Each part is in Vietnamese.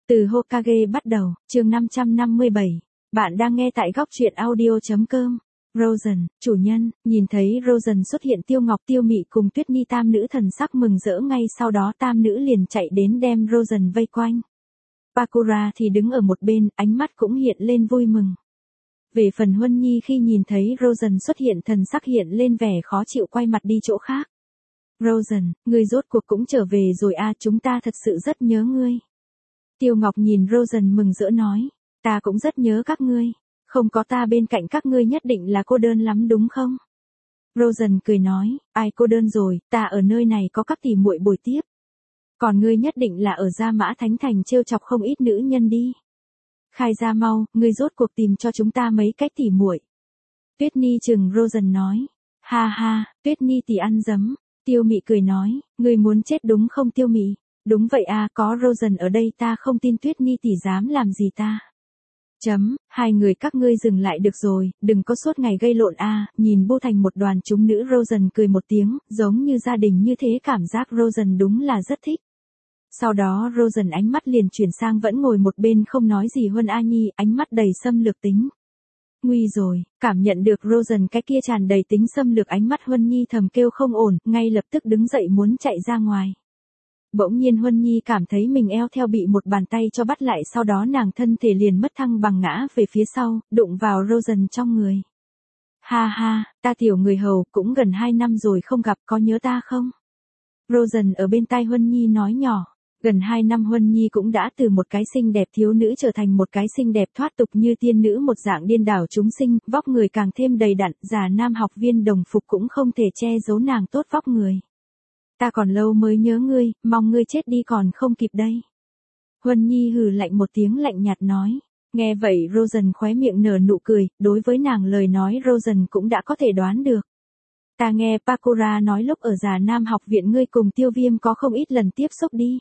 Từ Hokage bắt đầu, chương 557. Bạn đang nghe tại góc truyện audio.com. Rosen, chủ nhân, nhìn thấy Rosen xuất hiện Tiêu Ngọc Tiêu Mị cùng Tuyết Ni tam nữ thần sắc mừng rỡ, ngay sau đó tam nữ liền chạy đến đem Rosen vây quanh. Pakura thì đứng ở một bên, ánh mắt cũng hiện lên vui mừng. Về phần Huân Nhi khi nhìn thấy Rosen xuất hiện thần sắc hiện lên vẻ khó chịu, quay mặt đi chỗ khác. Rosen, ngươi rốt cuộc cũng trở về rồi à, chúng ta thật sự rất nhớ ngươi. Tiêu Ngọc nhìn Rosen mừng rỡ nói, ta cũng rất nhớ các ngươi, không có ta bên cạnh các ngươi nhất định là cô đơn lắm đúng không? Rosen cười nói, ai cô đơn rồi, ta ở nơi này có các tỷ muội bồi tiếp. Còn ngươi nhất định là ở Gia Mã Thánh Thành trêu chọc không ít nữ nhân đi. Khai ra mau, ngươi rốt cuộc tìm cho chúng ta mấy cái tỷ muội. Tuyết Ni chừng Rosen nói, ha ha, Tuyết Ni tỷ ăn dấm. Tiêu Mị cười nói, ngươi muốn chết đúng không Tiêu Mị? Đúng vậy à, có Rosen ở đây ta không tin Tuyết Ni tỷ dám làm gì ta. Hai người các ngươi dừng lại được rồi, đừng có suốt ngày gây lộn à, nhìn bu thành một đoàn chúng nữ. Rosen cười một tiếng, giống như gia đình như thế, cảm giác Rosen đúng là rất thích. Sau đó Rosen ánh mắt liền chuyển sang vẫn ngồi một bên không nói gì Huân A Nhi, ánh mắt đầy xâm lược tính. Nguy rồi, cảm nhận được Rosen cái kia tràn đầy tính xâm lược ánh mắt, Huân Nhi thầm kêu không ổn, ngay lập tức đứng dậy muốn chạy ra ngoài. Bỗng nhiên Huân Nhi cảm thấy mình eo theo bị một bàn tay cho bắt lại, sau đó nàng thân thể liền mất thăng bằng ngã về phía sau, đụng vào Rosen trong người. Ha ha, ta tiểu người hầu, cũng gần 2 năm rồi không gặp, có nhớ ta không? Rosen ở bên tai Huân Nhi nói nhỏ. Gần 2 năm Huân Nhi cũng đã từ một cái xinh đẹp thiếu nữ trở thành một cái xinh đẹp thoát tục như tiên nữ, một dạng điên đảo chúng sinh, vóc người càng thêm đầy đặn, già nam học viên đồng phục cũng không thể che giấu nàng tốt vóc người. Ta còn lâu mới nhớ ngươi, mong ngươi chết đi còn không kịp đây. Huân Nhi hừ lạnh một tiếng lạnh nhạt nói. Nghe vậy Rosen khóe miệng nở nụ cười, đối với nàng lời nói Rosen cũng đã có thể đoán được. Ta nghe Pakura nói lúc ở Già Nam học viện ngươi cùng Tiêu Viêm có không ít lần tiếp xúc đi.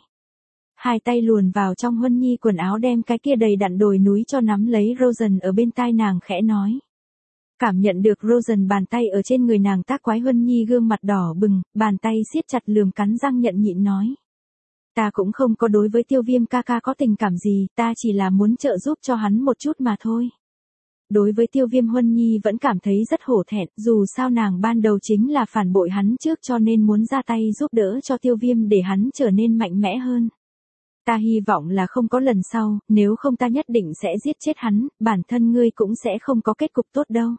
Hai tay luồn vào trong Huân Nhi quần áo đem cái kia đầy đặn đồi núi cho nắm lấy. Rosen ở bên tai nàng khẽ nói. Cảm nhận được Rosen bàn tay ở trên người nàng tác quái, Huân Nhi gương mặt đỏ bừng, bàn tay siết chặt lườm cắn răng nhận nhịn nói. Ta cũng không có đối với Tiêu Viêm ca ca có tình cảm gì, ta chỉ là muốn trợ giúp cho hắn một chút mà thôi. Đối với Tiêu Viêm Huân Nhi vẫn cảm thấy rất hổ thẹn, dù sao nàng ban đầu chính là phản bội hắn trước, cho nên muốn ra tay giúp đỡ cho Tiêu Viêm để hắn trở nên mạnh mẽ hơn. Ta hy vọng là không có lần sau, nếu không ta nhất định sẽ giết chết hắn, bản thân ngươi cũng sẽ không có kết cục tốt đâu.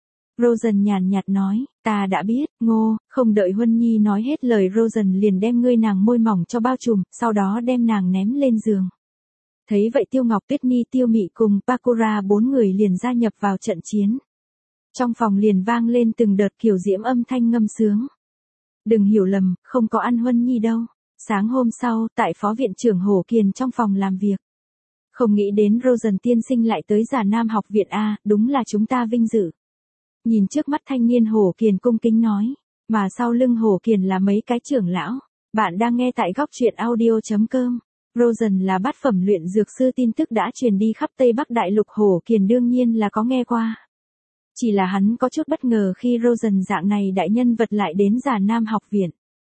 Rosen nhàn nhạt nói, ta đã biết, ngô, không đợi Huân Nhi nói hết lời Rosen liền đem ngươi nàng môi mỏng cho bao trùm, sau đó đem nàng ném lên giường. Thấy vậy Tiêu Ngọc, Tuyết Ni, Tiêu Mị cùng Pakura 4 người liền gia nhập vào trận chiến. Trong phòng liền vang lên từng đợt kiều diễm âm thanh ngâm sướng. Đừng hiểu lầm, không có ăn Huân Nhi đâu. Sáng hôm sau, tại phó viện trưởng Hổ Kiền trong phòng làm việc. Không nghĩ đến Rosen tiên sinh lại tới Già Nam học viện a, đúng là chúng ta vinh dự. Nhìn trước mắt thanh niên Hổ Kiền cung kính nói, mà sau lưng Hổ Kiền là mấy cái trưởng lão. Bạn đang nghe tại góc truyện audio.com. Rosen là bát phẩm luyện dược sư, tin tức đã truyền đi khắp Tây Bắc Đại Lục, Hổ Kiền đương nhiên là có nghe qua. Chỉ là hắn có chút bất ngờ khi Rosen dạng này đại nhân vật lại đến Già Nam học viện.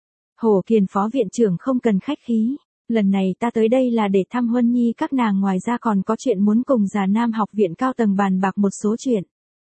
Hổ Kiền phó viện trưởng không cần khách khí, lần này ta tới đây là để thăm Huân Nhi các nàng, ngoài ra còn có chuyện muốn cùng Già Nam học viện cao tầng bàn bạc một số chuyện.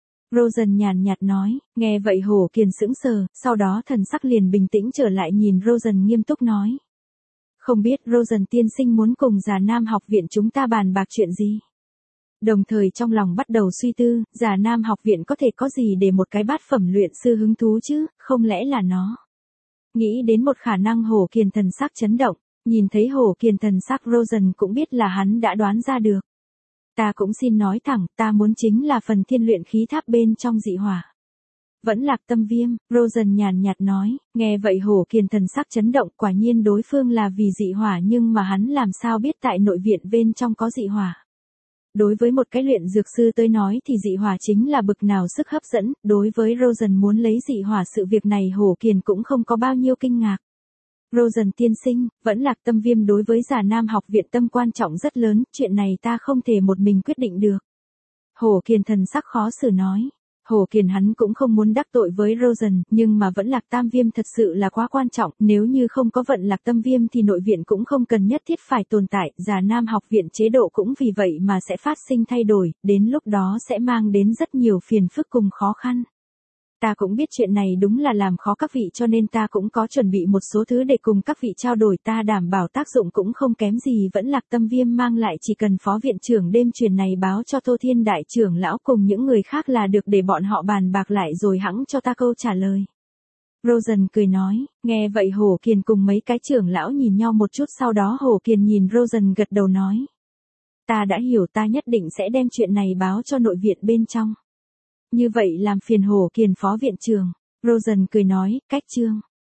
Rosen nhàn nhạt nói, nghe vậy Hổ Kiền sững sờ, sau đó thần sắc liền bình tĩnh trở lại, nhìn Rosen nghiêm túc nói. Không biết Rosen tiên sinh muốn cùng Già Nam học viện chúng ta bàn bạc chuyện gì? Đồng thời trong lòng bắt đầu suy tư, Già Nam học viện có thể có gì để một cái bát phẩm luyện sư hứng thú chứ, không lẽ là nó? Nghĩ đến một khả năng, Hổ Kiền thần sắc chấn động, nhìn thấy Hổ Kiền thần sắc Rosen cũng biết là hắn đã đoán ra được. Ta cũng xin nói thẳng, ta muốn chính là phần thiên luyện khí tháp bên trong dị hỏa. Vẫn Lạc Tâm Viêm, Rosen nhàn nhạt nói, nghe vậy Hổ Kiền thần sắc chấn động, quả nhiên đối phương là vì dị hỏa, nhưng mà hắn làm sao biết tại nội viện bên trong có dị hỏa. Đối với một cái luyện dược sư tới nói thì dị hỏa chính là bực nào sức hấp dẫn, đối với Rosen muốn lấy dị hỏa sự việc này Hổ Kiền cũng không có bao nhiêu kinh ngạc. Rosen tiên sinh, Vẫn Lạc Tâm Viêm đối với Già Nam học viện tâm quan trọng rất lớn, chuyện này ta không thể một mình quyết định được. Hổ Kiền thần sắc khó xử nói. Hồ Kiền hắn cũng không muốn đắc tội với Rosen, nhưng mà vẫn Lạc Tam Viêm thật sự là quá quan trọng, nếu như không có vận Lạc Tâm Viêm thì nội viện cũng không cần nhất thiết phải tồn tại, Già Nam học viện chế độ cũng vì vậy mà sẽ phát sinh thay đổi, đến lúc đó sẽ mang đến rất nhiều phiền phức cùng khó khăn. Ta cũng biết chuyện này đúng là làm khó các vị cho nên ta cũng có chuẩn bị một số thứ để cùng các vị trao đổi, ta đảm bảo tác dụng cũng không kém gì vẫn Lạc Tâm Viêm mang lại, chỉ cần phó viện trưởng đêm truyền này báo cho Tô Thiên đại trưởng lão cùng những người khác là được, để bọn họ bàn bạc lại rồi hẵng cho ta câu trả lời. Rosen cười nói, nghe vậy Hồ Kiền cùng mấy cái trưởng lão nhìn nhau một chút, sau đó Hồ Kiền nhìn Rosen gật đầu nói. Ta đã hiểu, ta nhất định sẽ đem chuyện này báo cho nội viện bên trong. Như vậy làm phiền Hồ Kiền phó viện trưởng. Rosen cười nói, cách chương.